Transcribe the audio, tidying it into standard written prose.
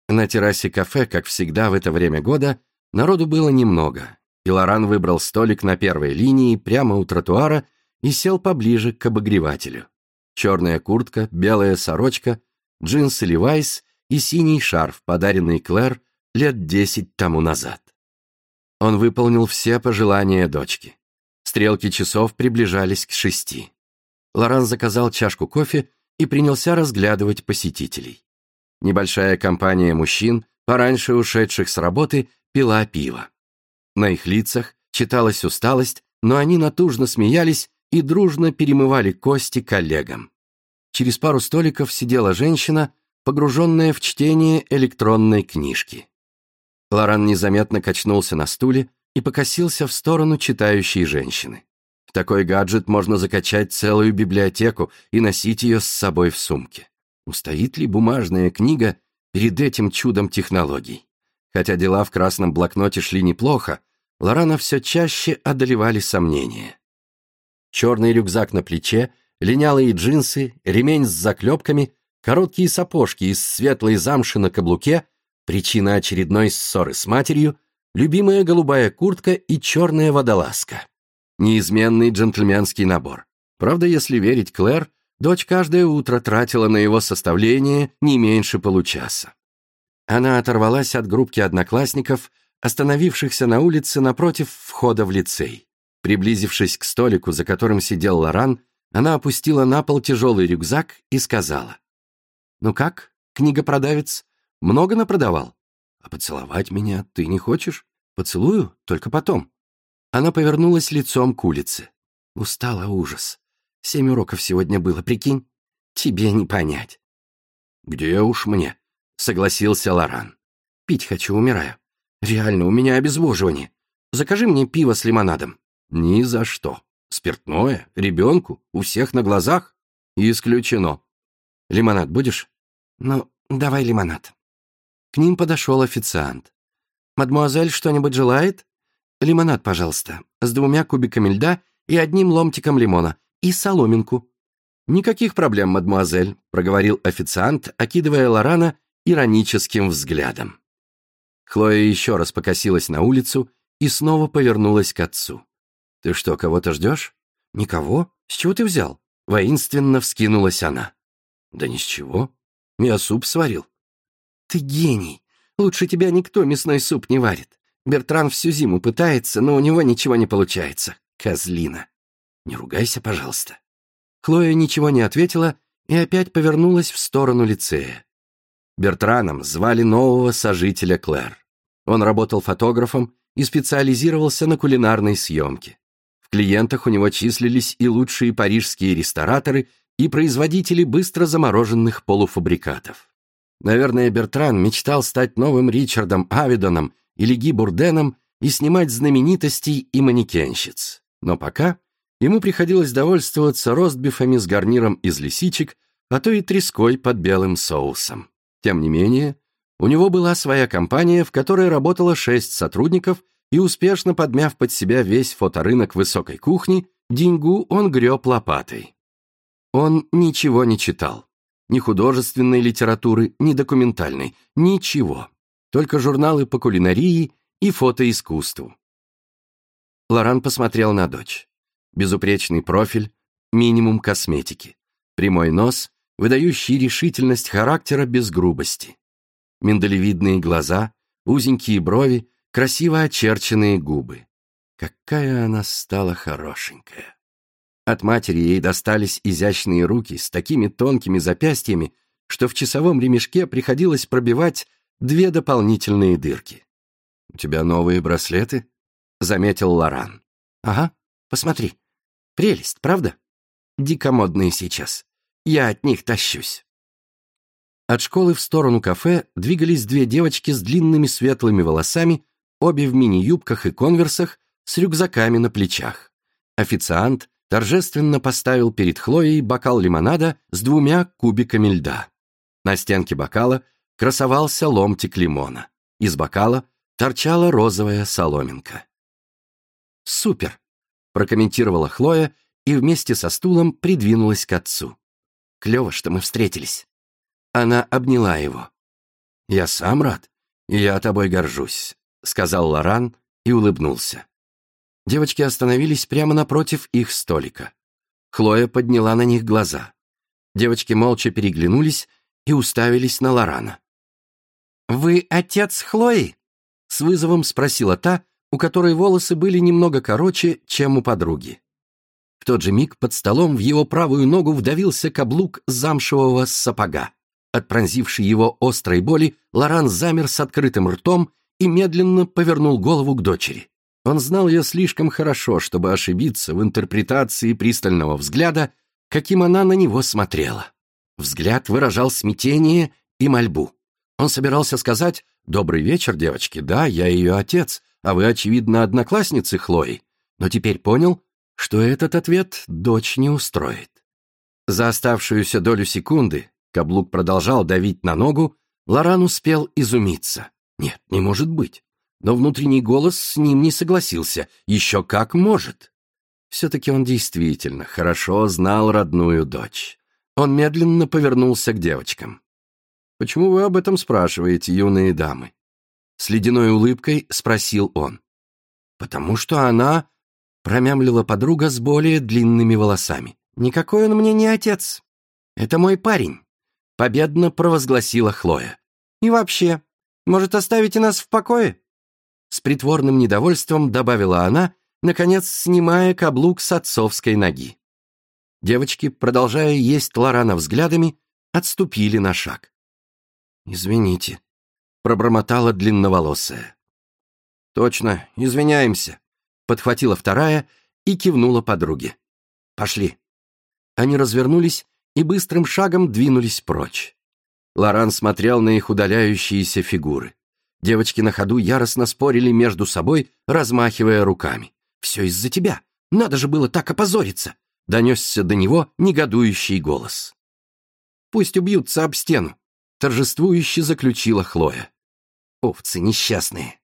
На террасе кафе, как всегда в это время года, народу было немного, и Лоран выбрал столик на первой линии прямо у тротуара и сел поближе к обогревателю. Черная куртка, белая сорочка, джинсы Levi's и синий шарф, подаренный Клэр лет 10 тому назад. Он выполнил все пожелания дочки. Стрелки часов приближались к 6. Лоран заказал чашку кофе и принялся разглядывать посетителей. Небольшая компания мужчин, пораньше ушедших с работы, пила пиво. На их лицах читалась усталость, но они натужно смеялись и дружно перемывали кости коллегам. Через пару столиков сидела женщина, погруженная в чтение электронной книжки. Лоран незаметно качнулся на стуле и покосился в сторону читающей женщины. В такой гаджет можно закачать целую библиотеку и носить ее с собой в сумке. Устоит ли бумажная книга перед этим чудом технологий? Хотя дела в красном блокноте шли неплохо, Лорана все чаще одолевали сомнения. Черный рюкзак на плече, линялые джинсы, ремень с заклепками, короткие сапожки из светлой замши на каблуке, причина очередной ссоры с матерью, любимая голубая куртка и черная водолазка. Неизменный джентльменский набор. Правда, если верить Клэр, дочь каждое утро тратила на его составление не меньше получаса. Она оторвалась от группки одноклассников, остановившихся на улице напротив входа в лицей. Приблизившись к столику, за которым сидел Лоран, она опустила на пол тяжелый рюкзак и сказала: «Ну как, книгопродавец, много напродавал? А поцеловать меня ты не хочешь? Поцелую, только потом». Она повернулась лицом к улице. «Устала, ужас. 7 уроков сегодня было, прикинь? Тебе не понять». «Где уж мне?» — согласился Лоран. «Пить хочу, умираю. Реально, у меня обезвоживание. Закажи мне пиво с лимонадом». «Ни за что. Спиртное? Ребенку? У всех на глазах?» «Исключено». «Лимонад будешь?» «Ну, давай лимонад». К ним подошел официант. «Мадмуазель что-нибудь желает?» «Лимонад, пожалуйста, с 2 кубиками льда и 1 ломтиком лимона. И соломинку». «Никаких проблем, мадмуазель», — проговорил официант, окидывая Лорана ироническим взглядом. Хлоя еще раз покосилась на улицу и снова повернулась к отцу. «Ты что, кого-то ждешь?» «Никого? С чего ты взял?» Воинственно вскинулась она. «Да ни с чего. Я суп сварил». «Ты гений. Лучше тебя никто мясной суп не варит. Бертран всю зиму пытается, но у него ничего не получается. Козлина. Не ругайся, пожалуйста». Хлоя ничего не ответила и опять повернулась в сторону лицея. Бертраном звали нового сожителя Клэр. Он работал фотографом и специализировался на кулинарной съемке. В клиентах у него числились и лучшие парижские рестораторы, и производители быстро замороженных полуфабрикатов. Наверное, Бертран мечтал стать новым Ричардом Авидоном или Ги Бурденом и снимать знаменитостей и манекенщиц. Но пока ему приходилось довольствоваться ростбифами с гарниром из лисичек, а то и треской под белым соусом. Тем не менее, у него была своя компания, в которой работало 6 сотрудников, и успешно подмяв под себя весь фоторынок высокой кухни, деньгу он греб лопатой. Он ничего не читал. Ни художественной литературы, ни документальной. Ничего. Только журналы по кулинарии и фотоискусству. Лоран посмотрел на дочь. Безупречный профиль, минимум косметики. Прямой нос, выдающий решительность характера без грубости. Миндалевидные глаза, узенькие брови, красиво очерченные губы. Какая она стала хорошенькая. От матери ей достались изящные руки с такими тонкими запястьями, что в часовом ремешке приходилось пробивать 2 дополнительные дырки. «У тебя новые браслеты?» — заметил Лоран. «Ага, посмотри. Прелесть, правда? Дико модные сейчас. Я от них тащусь». От школы в сторону кафе двигались 2 девочки с длинными светлыми волосами, обе в мини-юбках и конверсах, с рюкзаками на плечах. Официант торжественно поставил перед Хлоей бокал лимонада с 2 кубиками льда. На стенке бокала красовался ломтик лимона. Из бокала торчала розовая соломинка. «Супер!» — прокомментировала Хлоя и вместе со стулом придвинулась к отцу. «Клево, что мы встретились». Она обняла его. «Я сам рад, и я тобой горжусь», — сказал Лоран и улыбнулся. Девочки остановились прямо напротив их столика. Хлоя подняла на них глаза. Девочки молча переглянулись и уставились на Лорана. «Вы отец Хлои?» — с вызовом спросила та, у которой волосы были немного короче, чем у подруги. В тот же миг под столом в его правую ногу вдавился каблук замшевого сапога. От пронзившей его острой боли Лоран замер с открытым ртом и медленно повернул голову к дочери. Он знал ее слишком хорошо, чтобы ошибиться в интерпретации пристального взгляда, каким она на него смотрела. Взгляд выражал смятение и мольбу. Он собирался сказать: «Добрый вечер, девочки, да, я ее отец, а вы, очевидно, одноклассницы Хлои», но теперь понял, что этот ответ дочь не устроит. За оставшуюся долю секунды каблук продолжал давить на ногу, Лоран успел изумиться. Нет, не может быть. Но внутренний голос с ним не согласился. Еще как может. Все-таки он действительно хорошо знал родную дочь. Он медленно повернулся к девочкам. «Почему вы об этом спрашиваете, юные дамы?» С ледяной улыбкой спросил он. «Потому что она...» — промямлила подруга с более длинными волосами. «Никакой он мне не отец. Это мой парень», — победно провозгласила Хлоя. «И вообще, может, оставите нас в покое?» С притворным недовольством добавила она, наконец снимая каблук с отцовской ноги. Девочки, продолжая есть Лорана взглядами, отступили на шаг. «Извините», — пробормотала длинноволосая. «Точно, извиняемся», — подхватила вторая и кивнула подруге. «Пошли». Они развернулись и быстрым шагом двинулись прочь. Лоран смотрел на их удаляющиеся фигуры. Девочки на ходу яростно спорили между собой, размахивая руками. «Все из-за тебя! Надо же было так опозориться!» — донесся до него негодующий голос. «Пусть убьются об стену!» — торжествующе заключила Хлоя. «Овцы несчастные!»